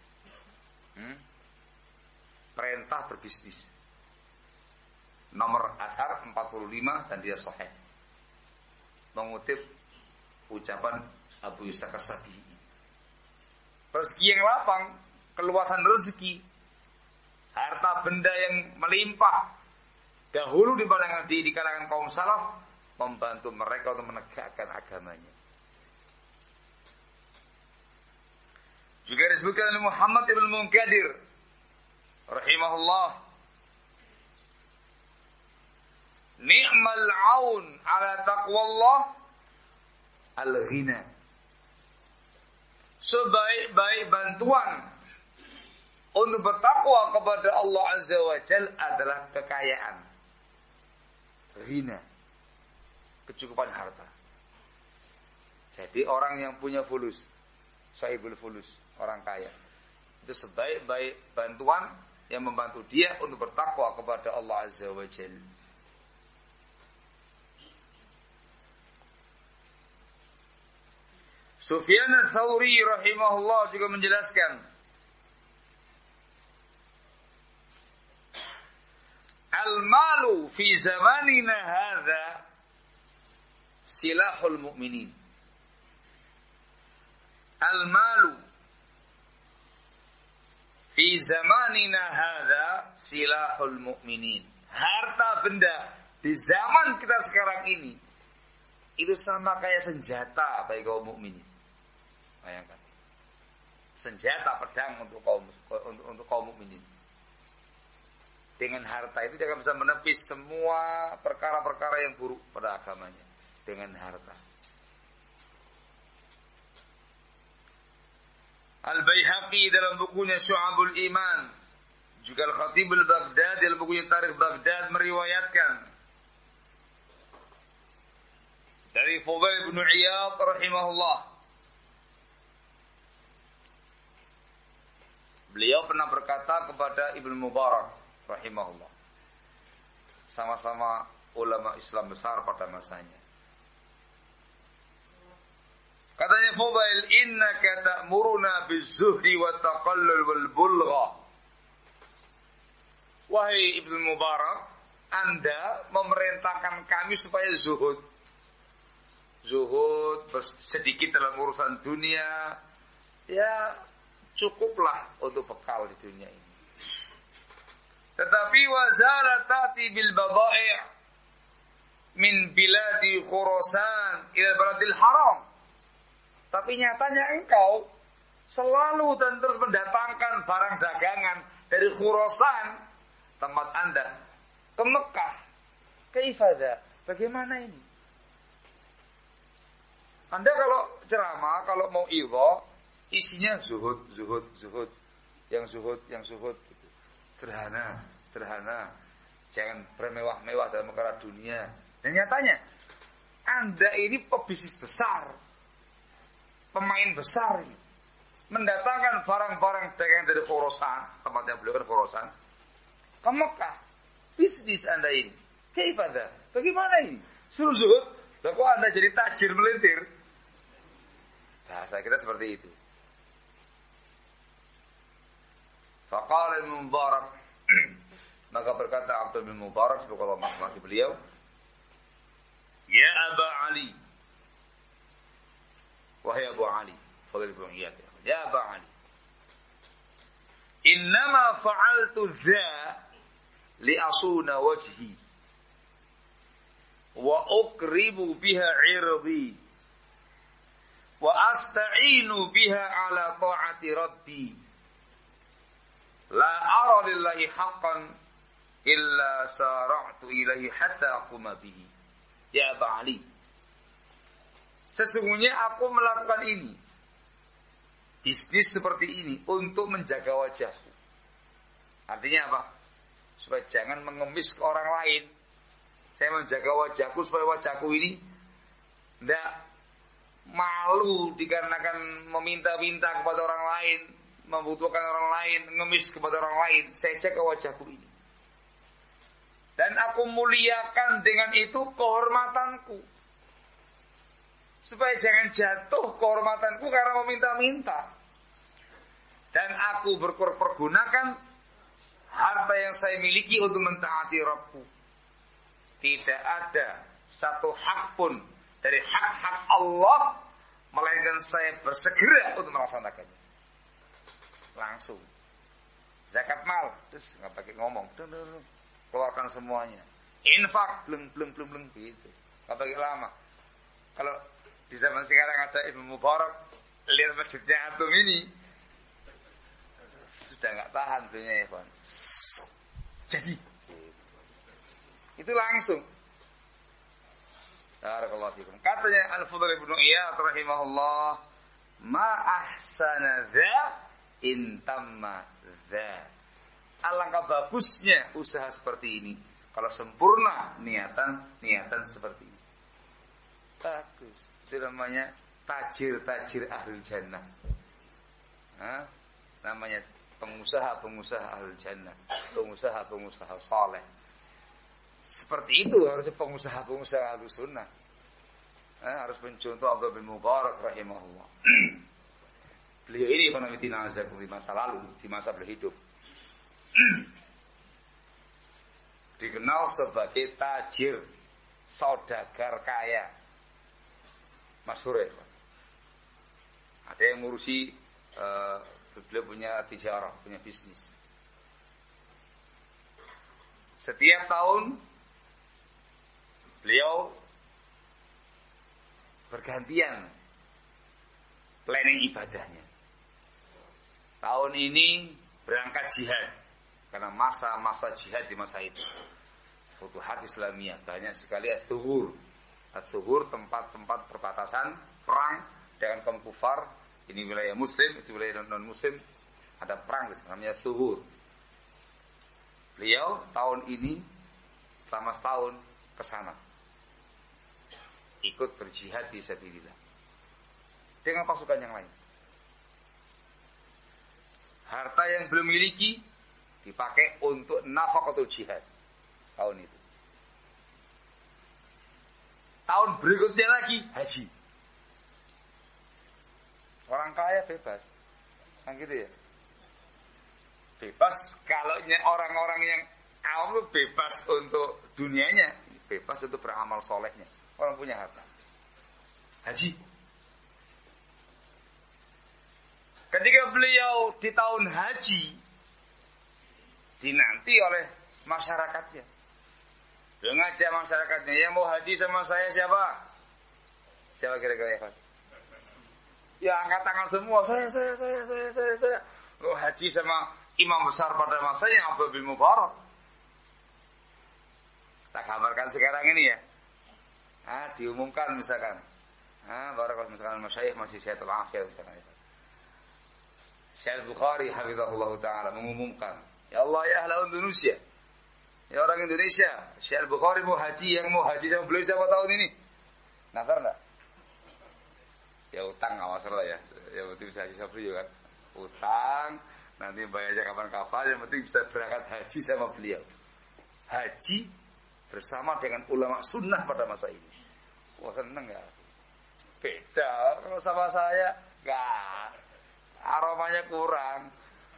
Perintah berbisnis. Nomor athar 45 dan dia sahih. Mengutip ucapan Abu Yusuf As-Sabi'i. Rezeki yang lapang, keluasan rezeki, harta benda yang melimpah. Dahulu di kalangan kaum salaf membantu mereka untuk menegakkan agamanya. Juga disebutkan oleh Muhammad ibn Munkadir rahimahullah, ni'mal aun ala taqwallah al-ghina. Sebaik-baik bantuan untuk bertakwa kepada Allah Azza wa Jalla adalah kekayaan. Ghina, kecukupan harta. Jadi orang yang punya fulus, sahibul fulus, orang kaya, itu sebaik-baik bantuan yang membantu dia untuk bertakwa kepada Allah Azza wa Jalla. Sufyan Ats-Tsauri rahimahullah juga menjelaskan, al-malu fi zamanina hadza silahul mu'minin. Al-malu fi zamanina hadza silahul mu'minin. Harta benda di zaman kita sekarang ini itu sama kayak senjata bagi kaum mukminin. Bayangkan. Senjata pedang untuk kaum mukminin. Dengan harta itu dia akan bisa menepis semua perkara-perkara yang buruk pada agamanya dengan harta. Al-Baihaqi dalam bukunya Syu'abul Iman, juga Al-Khatib Al-Baghdadi dalam bukunya Tarikh Baghdad meriwayatkan dari Fudail bin Iyad rahimahullah. Beliau pernah berkata kepada Ibnu Mubarak rahimahullah, sama-sama ulama Islam besar pada masanya. Katanya Fudail, innaka ta'muruna biz-zuhdi wa taqallul wal bulgha. Wahai Ibnu Mubarak, Anda memerintahkan kami supaya zuhud, sedikit dalam urusan dunia, ya cukuplah untuk bekal di dunia ini. Tetapi wazalat ta'ti bil badai' min biladi Khurasan ila baladil haram. Tapi nyatanya engkau selalu dan terus mendatangkan barang dagangan dari Khurasan, tempat Anda, ke Mekah. Kaifada? Bagaimana ini? Anda kalau ceramah, kalau mau idhah, isinya zuhud. Yang zuhud. Gitu. Sederhana. Jangan bermewah-mewah dalam perkara dunia. Dan nyatanya, Anda ini pebisnis besar. Pemain besar ini. Mendatangkan barang-barang dagangan dari Khurasan, tempatnya beliau kan Khurasan, ke Mekah. Bisnis Anda ini. Kaifada? Bagaimana ini? Suruh zuhud. Lah kok Anda jadi tajir melintir? Bahasa kita seperti itu. Faqala Ibnu Mubarak, maka berkata Abdul bin Mubarak sebagai Allah menghormati beliau, ya Aba Ali, wahai Abu Ali, Fadil bin Iyad, ya Aba Ali, innama fa'altu dha li asuna wajhi wa ukribu biha irdi wa asta'inu biha ala ta'ati rabbi la ara lillahi haqqan illa sara'tu ilaihi hatta aquma bihi. Ya Aba Ali, sesungguhnya aku melakukan ini, bisnis seperti ini, untuk menjaga wajahku. Artinya apa? Supaya jangan mengemis ke orang lain. Saya menjaga wajahku supaya wajahku ini tidak malu dikarenakan meminta-minta kepada orang lain, membutuhkan orang lain, ngemis kepada orang lain. Saya jaga wajahku ini. Dan aku muliakan dengan itu kehormatanku. Supaya jangan jatuh kehormatanku karena meminta-minta. Dan aku berpergunakan harta yang saya miliki untuk mentaati Rabbku. Tidak ada satu hak pun dari hak-hak Allah, melainkan saya bersegera untuk melaksanakannya. Langsung. Zakat mal, terus nggak pakai ngomong, keluarkan semuanya. Infak, bleng gitu. Nggak pakai lama. Kalau di zaman sekarang ada Ibnu Mubarak, lihat masjidnya antum ini, sudah nggak tahan dunia ya kawan. Jadi itu langsung. Barakallahu fikum. Katanya Al-Fudhal ibnu Iyad rahimahullah, ma ahsana dza in tamma dza. Alangkah bagusnya usaha seperti ini kalau sempurna niatan seperti ini. Bagus. Itu namanya tajir ahlul jannah. Namanya pengusaha ahlul jannah, pengusaha saleh. Seperti itu harusnya pengusaha ahlus sunnah. Harus mencontoh Abdullah bin Mubarak rahimahullah. Beliau ini ekonomi dinazakum di masa lalu, di masa berhidup, dikenal sebagai tajir, saudagar kaya, masyhur ya. Ada yang ngurusi, beliau punya tijarah, punya bisnis. Setiap tahun beliau bergantian planning ibadahnya. Tahun ini berangkat jihad, karena masa jihad di masa itu. Futuhat Islamiyah banyak sekali at-thuhur. At-thuhur tempat-tempat perbatasan perang dengan kaum kufar. Ini wilayah muslim, itu wilayah non-muslim. Ada perang namanya thuhur. Beliau tahun ini selama setahun ke sana, ikut berjihad fi sabilillah dengan pasukan yang lain. Harta yang belum miliki dipakai untuk nafaqatul jihad tahun itu. Tahun berikutnya lagi haji. Orang kaya bebas, kan gitu ya. Bebas kalau orang-orang yang awam itu bebas untuk dunianya, bebas untuk beramal solehnya. Orang punya harta. Haji. Ketika beliau di tahun haji, dinanti oleh masyarakatnya. Beliau ngajak masyarakatnya, yang mau haji sama saya siapa? Siapa kira-kira ya? Ya angkat tangan semua, saya. Mau haji sama imam besar pada masanya Abdullah bin Mubarak. Tak kabarkan sekarang ini ya. Diumumkan misalkan. Barakallahu misalkan masyayikh masih Syaikhul Akhir misalkan. Syekh Bukhari hafizahullah taala mengumumkan, ya Allah ya ahli Indonesia. Ya orang Indonesia, Syekh Bukhari mau haji, yang mau haji sama beliau siapa tahun ini? Nazar enggak? Ya utang enggak masalah ya. Ya penting bisa haji sama beliau kan. Utang nanti bayarnya kapan-kapan, yang penting bisa berangkat haji sama beliau. Haji bersama dengan ulama sunnah pada masa ini. Wah seneng ya. Beda kalau sama saya, enggak. Aromanya kurang.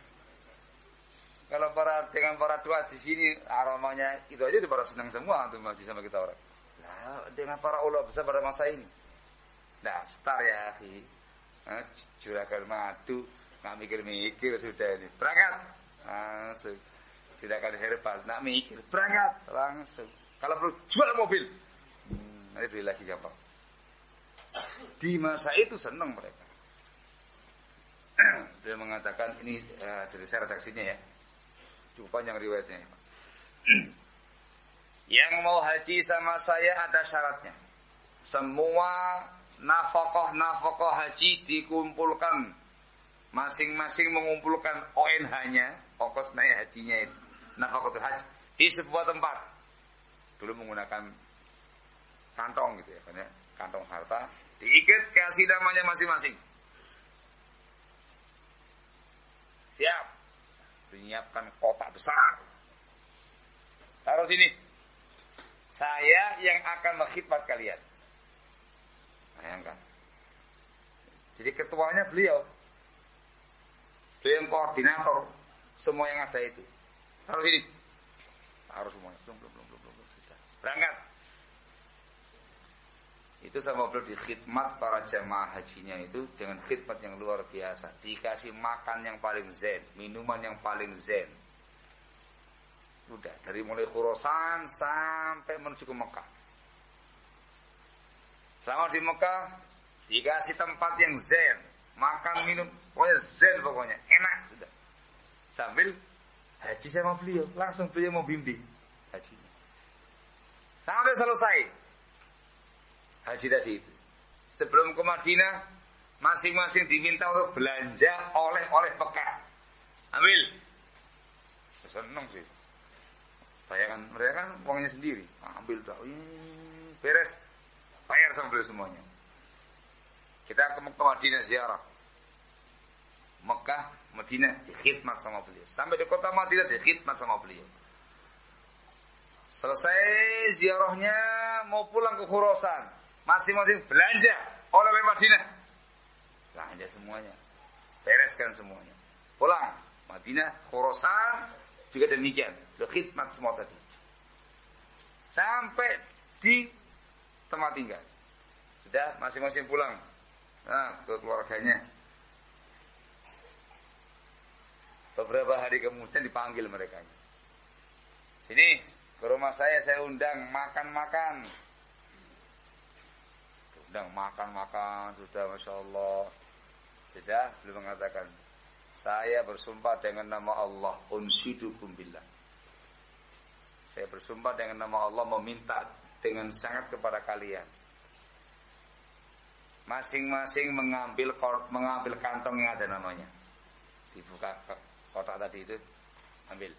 Kalau dengan para tua di sini aromanya itu aja udah pada senang semua untuk haji sama kita orang. Nah, dengan para ulama besar pada masa ini. Daftar ya, akhi. Juragan madu. Nggak mikir-mikir sudah ini berangkat langsung. Silakan herbal, nggak mikir berangkat langsung. Kalau perlu jual mobil, nanti beli lagi gampang. Di masa itu senang mereka. Dia mengatakan ini dari saya redaksinya ya. Cukup panjang riwayatnya. Yang mau haji sama saya ada syaratnya. Semua nafkah haji dikumpulkan. Masing-masing mengumpulkan ONH-nya, ongkos naik hajinya itu, nafkahul haji di sebuah tempat. Dulu menggunakan kantong gitu ya, kan ya, kantong harta, diikat kasih namanya masing-masing. Siap. Menyiapkan kotak besar. Taruh sini. Saya yang akan mengkhidmat kalian. Bayangkan. Jadi ketuanya beliau. Beliau yang koordinator semua yang ada itu. Taruh sini. Taruh semuanya. Belum. Sudah. Berangkat. Itu sama beliau di khidmat para jamaah hajinya itu dengan khidmat yang luar biasa. Dikasih makan yang paling zen, minuman yang paling zen. Udah dari mulai Khurasan sampai menuju ke Mekah. Selama di Mekah dikasih tempat yang zen, makan minum pokoknya zen, pokoknya enak sudah. Sambil haji sama beliau, langsung beliau mau bimbing hajinya. Sampai selesai haji tadi itu. Sebelum ke Madinah, masing-masing diminta untuk belanja oleh-oleh bekal. Ambil. Seneng sih. Bayangkan mereka kan uangnya sendiri. Ambil dah. Beres. Bayar sama beliau semuanya. Kita ke Madinah ziarah. Mekah, Madinah dikhidmat sama beliau. Sampai di kota Madinah dikhidmat sama beliau. Selesai ziarahnya mau pulang ke Khurasan. Masing-masing belanja oleh Madinah. Belanja semuanya. Bereskan semuanya. Pulang. Madinah, Khurasan juga demikian. Khidmat semua tadi. Sampai di tempat tinggal. Sudah masing-masing pulang. Nah, ke keluarganya. Beberapa hari kemudian dipanggil mereka. Sini, ke rumah saya undang makan-makan. Undang makan-makan, sudah Masya Allah. Sudah, beliau mengatakan, saya bersumpah dengan nama Allah, unsyidukum billah. Saya bersumpah dengan nama Allah meminta dengan sangat kepada kalian. Masing-masing mengambil kantong yang ada namanya. Dibuka kotak tadi itu, ambil.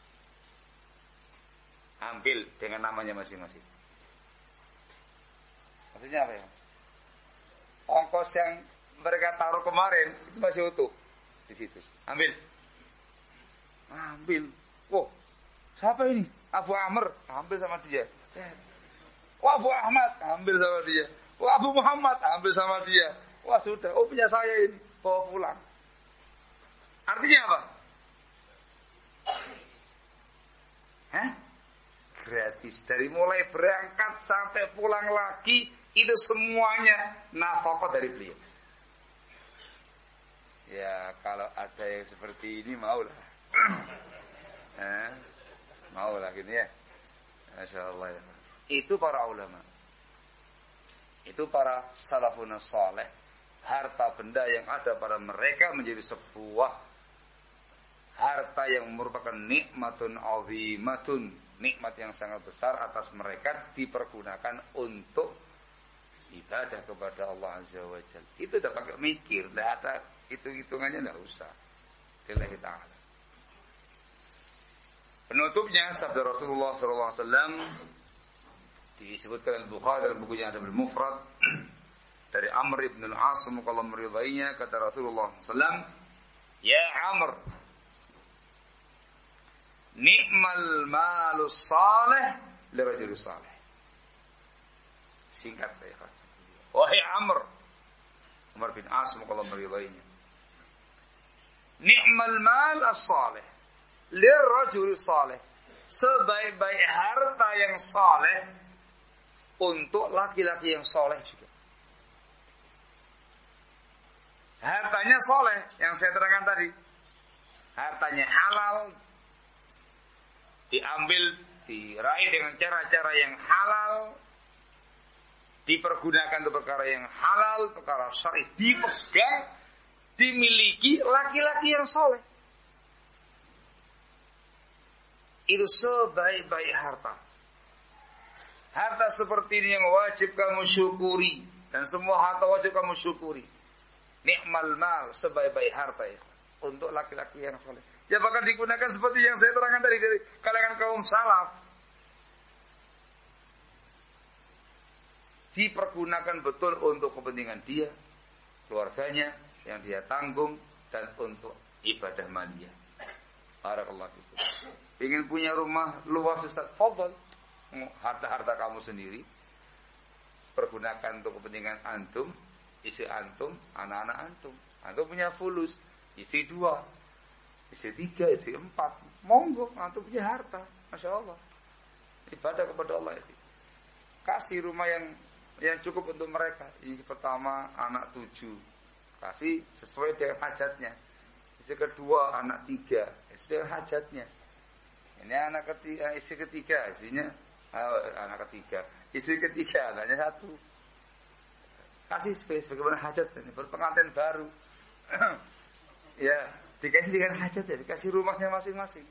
Ambil dengan namanya masing-masing. Maksudnya apa ya? Ongkos yang mereka taruh kemarin itu masih utuh di situ. Ambil. Ambil. Wow, siapa ini? Abu Amr, ambil sama dia. Wah, Abu Ahmad, ambil sama dia. Wah, Abu Muhammad, ambil sama dia. Wah, sudah. Oh, punya saya ini. Bawa pulang. Artinya apa? Hah? Gratis. Dari mulai berangkat sampai pulang lagi, itu semuanya nafkah dari beliau. Ya, kalau ada yang seperti ini maulah. Maulah gini ya. Masya Allah ya. Itu para ulama. Itu para salafun saleh. Harta benda yang ada pada mereka menjadi sebuah harta yang merupakan nikmatun azimatun. Nikmat yang sangat besar atas mereka dipergunakan untuk ibadah kepada Allah Azza wa Jalla. Itu udah pakai mikir, udah ada hitung-hitungannya, enggak usah. Lillahi ta'ala. Penutupnya sabda Rasulullah SAW disebutkan Al-Bukhari dalam bukunya Adabul Mufrad dari Amr ibn al-As, semoga Allah meridainya, kata Rasulullah SAW, ya Amr, ni'mal malus salih lirajul salih. Singkat ya. Wahai Amr bin As, semoga Allah meridainya, ni'mal mal as-salih lirajul salih, sebaik-baik harta yang saleh untuk laki-laki yang soleh juga. Hartanya soleh yang saya terangkan tadi, hartanya halal, diambil, diraih dengan cara-cara yang halal, dipergunakan untuk perkara yang halal, perkara syar'i, dipegang, dimiliki laki-laki yang soleh. Itu sebaik-baik harta. Harta seperti ini yang wajib kamu syukuri. Dan semua harta wajib kamu syukuri. Ni'mal mal, sebaik-baik harta ya. Untuk laki-laki yang soleh. Ya bahkan digunakan seperti yang saya terangkan tadi dari kalangan kaum salaf. Dipergunakan betul untuk kepentingan dia, keluarganya, yang dia tanggung, dan untuk ibadah maliyah. Barakallahu fikum. Ingin punya rumah luas Ustaz, fadhal. Harta-harta kamu sendiri pergunakan untuk kepentingan antum, istri antum, anak-anak antum. Antum punya fulus, istri 2, istri 3, istri 4. Monggo, antum punya harta, masya Allah. Ibadah kepada Allah itu. Kasih rumah yang cukup untuk mereka. Ini pertama anak 7, kasih sesuai dengan hajatnya. Istri kedua anak 3, sesuai dengan hajatnya. Ini anak ketiga, istri ketiga, istrinya anak ketiga, istri ketiga anaknya 1. Kasih space bagaimana hajat ini berpengantin baru. Ya, dikasih dengan hajat ya, dikasih rumahnya masing-masing.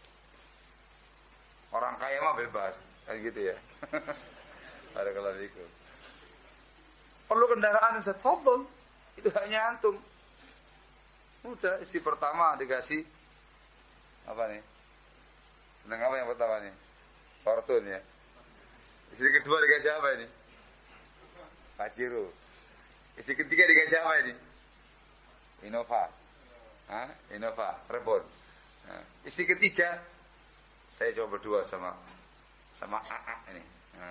Orang kaya mah bebas, kan gitu ya. Barakallahu fikum. Perlu kendaraan Ustaz, fadhol. Itu hanya antum. Udah, istri pertama dikasih apa nih? Senang apa yang pertama nih? Fortune ya. Istri kedua dikasih apa ini? Pajero. Istri ketiga dikasih apa ini? Innova. Innova, Rebon. Istri ketiga saya coba berdua sama AA ini.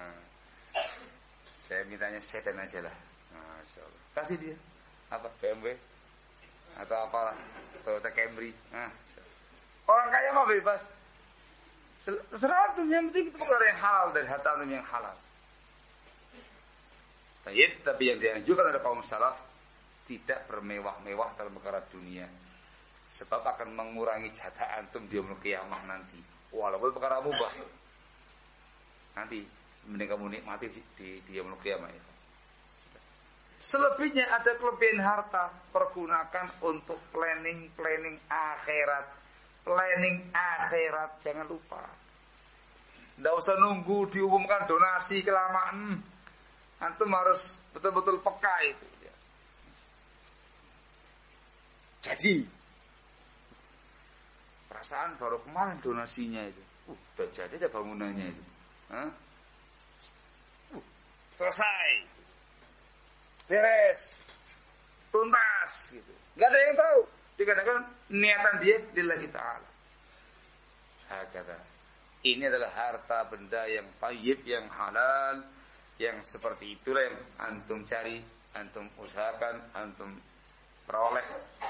Saya mintanya sedan aja lah. Masya Allah. Kasih dia apa? BMW atau apalah, Toyota Camry. Orang kaya mah bebas. Terserah antum, yang penting itu perkara yang halal dari harta antum yang halal. Tapi yang dianjurkan oleh kaum salaf tidak bermewah-mewah dalam perkara dunia, sebab akan mengurangi jatah antum di yaumul qiyamah nanti. Walaupun perkara mubah, nanti mending kamu nikmati di yaumul qiyamah itu. Selebihnya ada kelebihan harta, pergunakan untuk planning akhirat. Planning akhirat, jangan lupa. Tidak usah nunggu diumumkan donasi kelamaan. Antum harus betul-betul peka itu. Jadi, perasaan baru kemarin donasinya itu. Udah jadi aja bangunannya itu. Selesai. Beres. Tuntas gitu. Gak ada yang tahu. Dikatakan niatan dia lillahi ta'ala. Hakata. Ini adalah harta benda yang thayyib, yang halal, yang seperti itulah yang antum cari, antum usahakan, antum peroleh.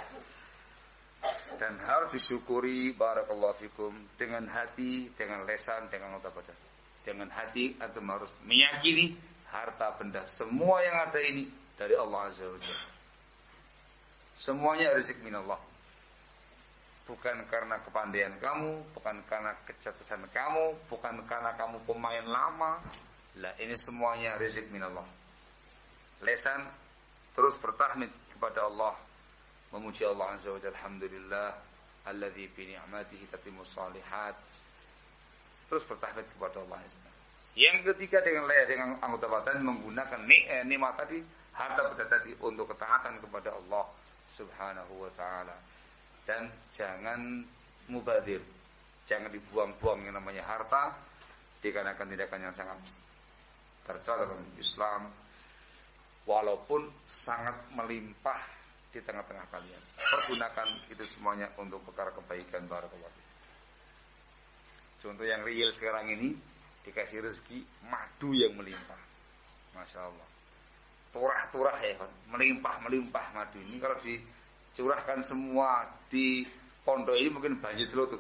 Dan harus disyukuri barakallahu fikum dengan hati, dengan lisan, dengan otak badan. Dengan hati antum harus meyakini harta benda semua yang ada ini dari Allah Azza wa Jalla. Semuanya rezeki minallah. Bukan karena kepandaian kamu, bukan karena kecerdasan kamu, bukan karena kamu pemain lama. Lah, ini semuanya rezeki minallah. Lesan terus bertahmid kepada Allah, memuji Allah Azza wa Jalla. Alhamdulillah alladzi bi ni'matihi tatimmus shalihat. Terus bertahmid kepada Allah Azza wa Jalla. Yang ketiga dengan anggota badan menggunakan nikmat tadi, harta benda tadi untuk ketaatan kepada Allah Subhanahu wa ta'ala. Dan jangan mubadir, jangan dibuang-buang yang namanya harta, dikarenakan tindakan yang sangat tercela dalam Islam, walaupun sangat melimpah di tengah-tengah kalian. Pergunakan itu semuanya untuk perkara kebaikan. Barakallahu. Contoh yang real sekarang ini, dikasih rezeki madu yang melimpah, masya Allah. Turah-turah ya kan, melimpah madu ini. Kalau dicurahkan semua di pondok ini mungkin banjir selutut.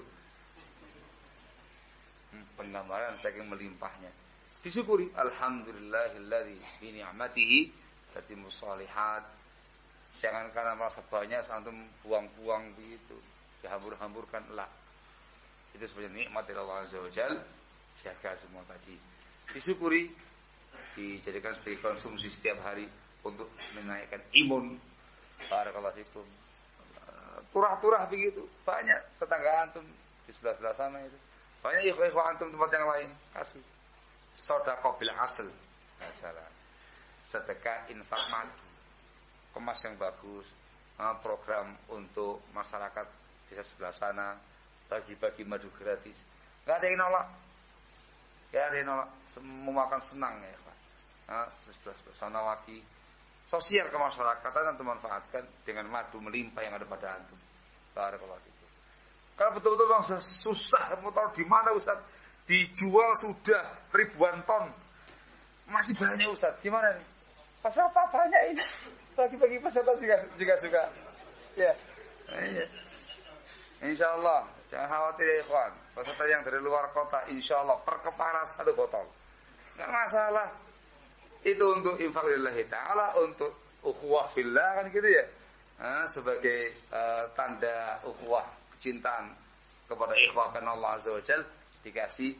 Penggambaran saking melimpahnya. Disyukuri, alhamdulillahilladzi bi ni'matihi tatimmus shalihat. Jangan karena merasa banyak antum buang-buang begitu, dihambur-hamburkan lah. Itu sebenarnya nikmat dari Allah Azza wa Jalla. Jaga semua tadi. Disyukuri dijadikan sebagai konsumsi setiap hari untuk menaikkan imun. Barakallahu fikum. Turah-turah begitu. Banyak tetangga antum di sebelah-sebelah sana itu. Banyak ikhwah antum tempat yang lain. Kasih. Sedekah bil asl. Masalah. Sedekah infak madu. Kemas yang bagus. Program untuk masyarakat di sebelah sana. Bagi-bagi madu gratis. Gak ada yang nolak. Gak ada yang nolak. Semua akan senang ya Pak. Sebelah-sebelah sana lagi. Sosial kemasyarakatan antum manfaatkan dengan madu melimpah yang ada pada antum. Barakallahu fikum. Kalau betul-betul bang susah mau tahu di mana Ustaz? Dijual sudah ribuan ton. Masih banyak Ustaz. Gimana nih? Peserta banyak ini. Bagi-bagi peserta juga suka. Ya. Iya. Insyaallah, jangan khawatir ya ikhwan. Peserta yang dari luar kota insyaallah per kepala 1 botol. Enggak masalah. Itu untuk infak lillahi ta'ala, untuk ukhuwah fillah kan gitu ya. Sebagai tanda ukhuwah kecintaan kepada ikhwah karena Allah Azza wa Jalla dikasih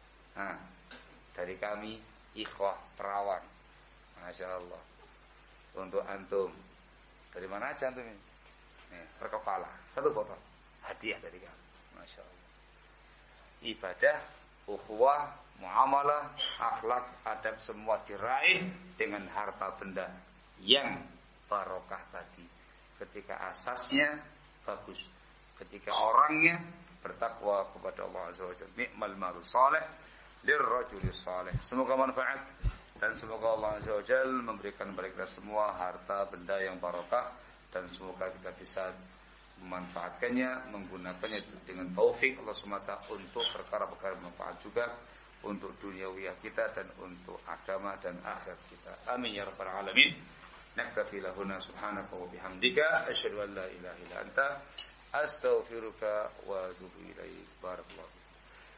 dari kami ikhwah perawan. Masya Allah. Untuk antum. Dari mana aja antum ini? Nih, per kepala 1 botol. Hadiah dari kami. Masya Allah. Ibadah, ukhuwah, muamalah, akhlak, adab semua diraih dengan harta benda yang barokah tadi. Ketika asasnya bagus, ketika orangnya bertakwa kepada Allah Azza wa Jalla. Ni'mal malu salih lirrajuli salih. Semoga manfaat dan semoga Allah Azza wa Jalla memberikan kepada kita semua harta benda yang barokah dan semoga kita bisa memanfaatkannya, menggunakannya dengan taufik Allah semata untuk perkara-perkara bermanfaat juga untuk duniawiyah kita dan untuk agama dan akhirat kita. Amin ya rabbal alamin. Naktafi lahuna subhanaka wa bihamdika asyhadu an la ilaha illa anta astaghfiruka wa atubu ilaik. Barakallahu